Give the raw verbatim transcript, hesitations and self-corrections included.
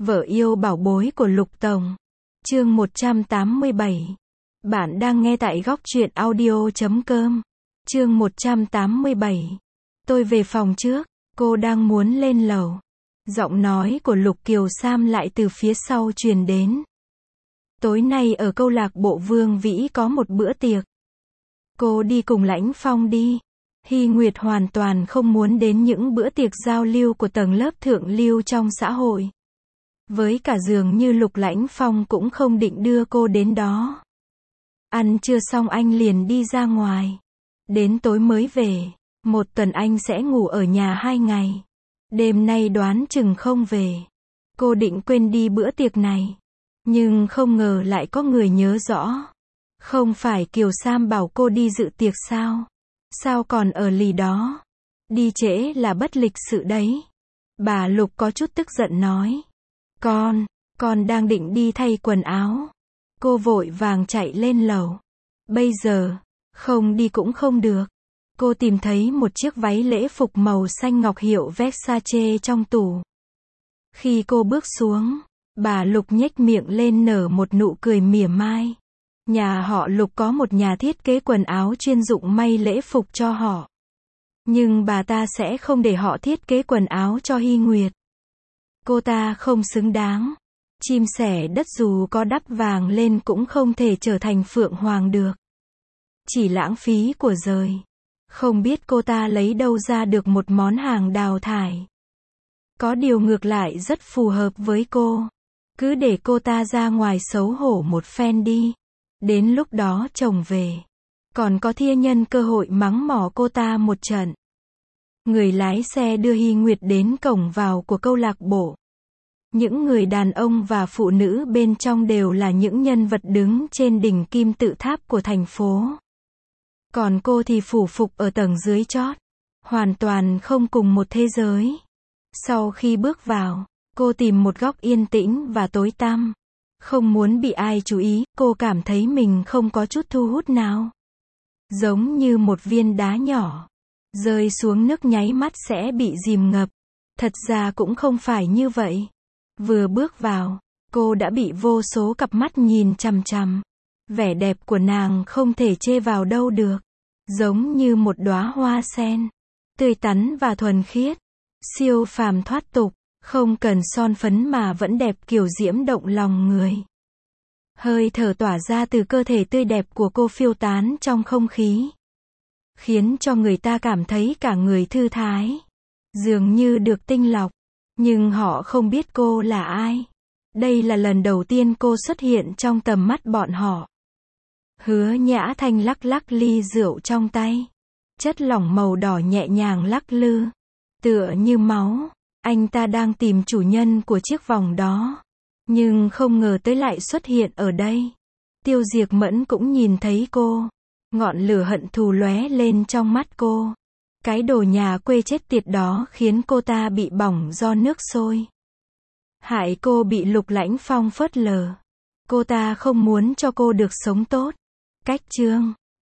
Vợ yêu bảo bối của Lục Tổng. Chương một trăm tám mươi bảy. Bạn đang nghe tại góc truyện audio chấm com. Chương một trăm tám mươi bảy. Tôi về phòng trước, cô đang muốn lên lầu. Giọng nói của Lục Kiều Sam lại từ phía sau truyền đến. Tối nay ở câu lạc bộ Vương Vĩ có một bữa tiệc. Cô đi cùng Lãnh Phong đi. Hy Nguyệt hoàn toàn không muốn đến những bữa tiệc giao lưu của tầng lớp thượng lưu trong xã hội. Với cả dường như Lục Lãnh Phong cũng không định đưa cô đến đó. Ăn trưa xong anh liền đi ra ngoài. Đến tối mới về. Một tuần anh sẽ ngủ ở nhà hai ngày. Đêm nay đoán chừng không về. Cô định quên đi bữa tiệc này. Nhưng không ngờ lại có người nhớ rõ. Không phải Kiều Sam bảo cô đi dự tiệc sao? Sao còn ở lì đó? Đi trễ là bất lịch sự đấy. Bà Lục có chút tức giận nói. Con, con đang định đi thay quần áo. Cô vội vàng chạy lên lầu. Bây giờ, không đi cũng không được. Cô tìm thấy một chiếc váy lễ phục màu xanh ngọc hiệu Versace trong tủ. Khi cô bước xuống, bà Lục nhếch miệng lên nở một nụ cười mỉa mai. Nhà họ Lục có một nhà thiết kế quần áo chuyên dụng may lễ phục cho họ. Nhưng bà ta sẽ không để họ thiết kế quần áo cho Hy Nguyệt. Cô ta không xứng đáng. Chim sẻ đất dù có đắp vàng lên cũng không thể trở thành phượng hoàng được. Chỉ lãng phí của giời. Không biết cô ta lấy đâu ra được một món hàng đào thải. Có điều ngược lại rất phù hợp với cô. Cứ để cô ta ra ngoài xấu hổ một phen đi. Đến lúc đó chồng về. Còn có thia nhân cơ hội mắng mỏ cô ta một trận. Người lái xe đưa Hy Nguyệt đến cổng vào của câu lạc bộ. Những người đàn ông và phụ nữ bên trong đều là những nhân vật đứng trên đỉnh kim tự tháp của thành phố. Còn cô thì phủ phục ở tầng dưới chót. Hoàn toàn không cùng một thế giới. Sau khi bước vào, cô tìm một góc yên tĩnh và tối tăm. Không muốn bị ai chú ý, cô cảm thấy mình không có chút thu hút nào. Giống như một viên đá nhỏ. Rơi xuống nước nháy mắt sẽ bị dìm ngập. Thật ra cũng không phải như vậy. Vừa bước vào, cô đã bị vô số cặp mắt nhìn chằm chằm. Vẻ đẹp của nàng không thể chê vào đâu được. Giống như một đóa hoa sen. Tươi tắn và thuần khiết. Siêu phàm thoát tục. Không cần son phấn mà vẫn đẹp kiểu diễm động lòng người. Hơi thở tỏa ra từ cơ thể tươi đẹp của cô phiêu tán trong không khí. Khiến cho người ta cảm thấy cả người thư thái. Dường như được tinh lọc. Nhưng họ không biết cô là ai. Đây là lần đầu tiên cô xuất hiện trong tầm mắt bọn họ. Hứa Nhã Thanh lắc lắc ly rượu trong tay. Chất lỏng màu đỏ nhẹ nhàng lắc lư. Tựa như máu. Anh ta đang tìm chủ nhân của chiếc vòng đó. Nhưng không ngờ tới lại xuất hiện ở đây. Tiêu Diệp Mẫn cũng nhìn thấy cô. Ngọn lửa hận thù lóe lên trong mắt cô. Cái đồ nhà quê chết tiệt đó khiến cô ta bị bỏng do nước sôi. Hại cô bị Lục Lãnh Phong phớt lờ. Cô ta không muốn cho cô được sống tốt. Cách chương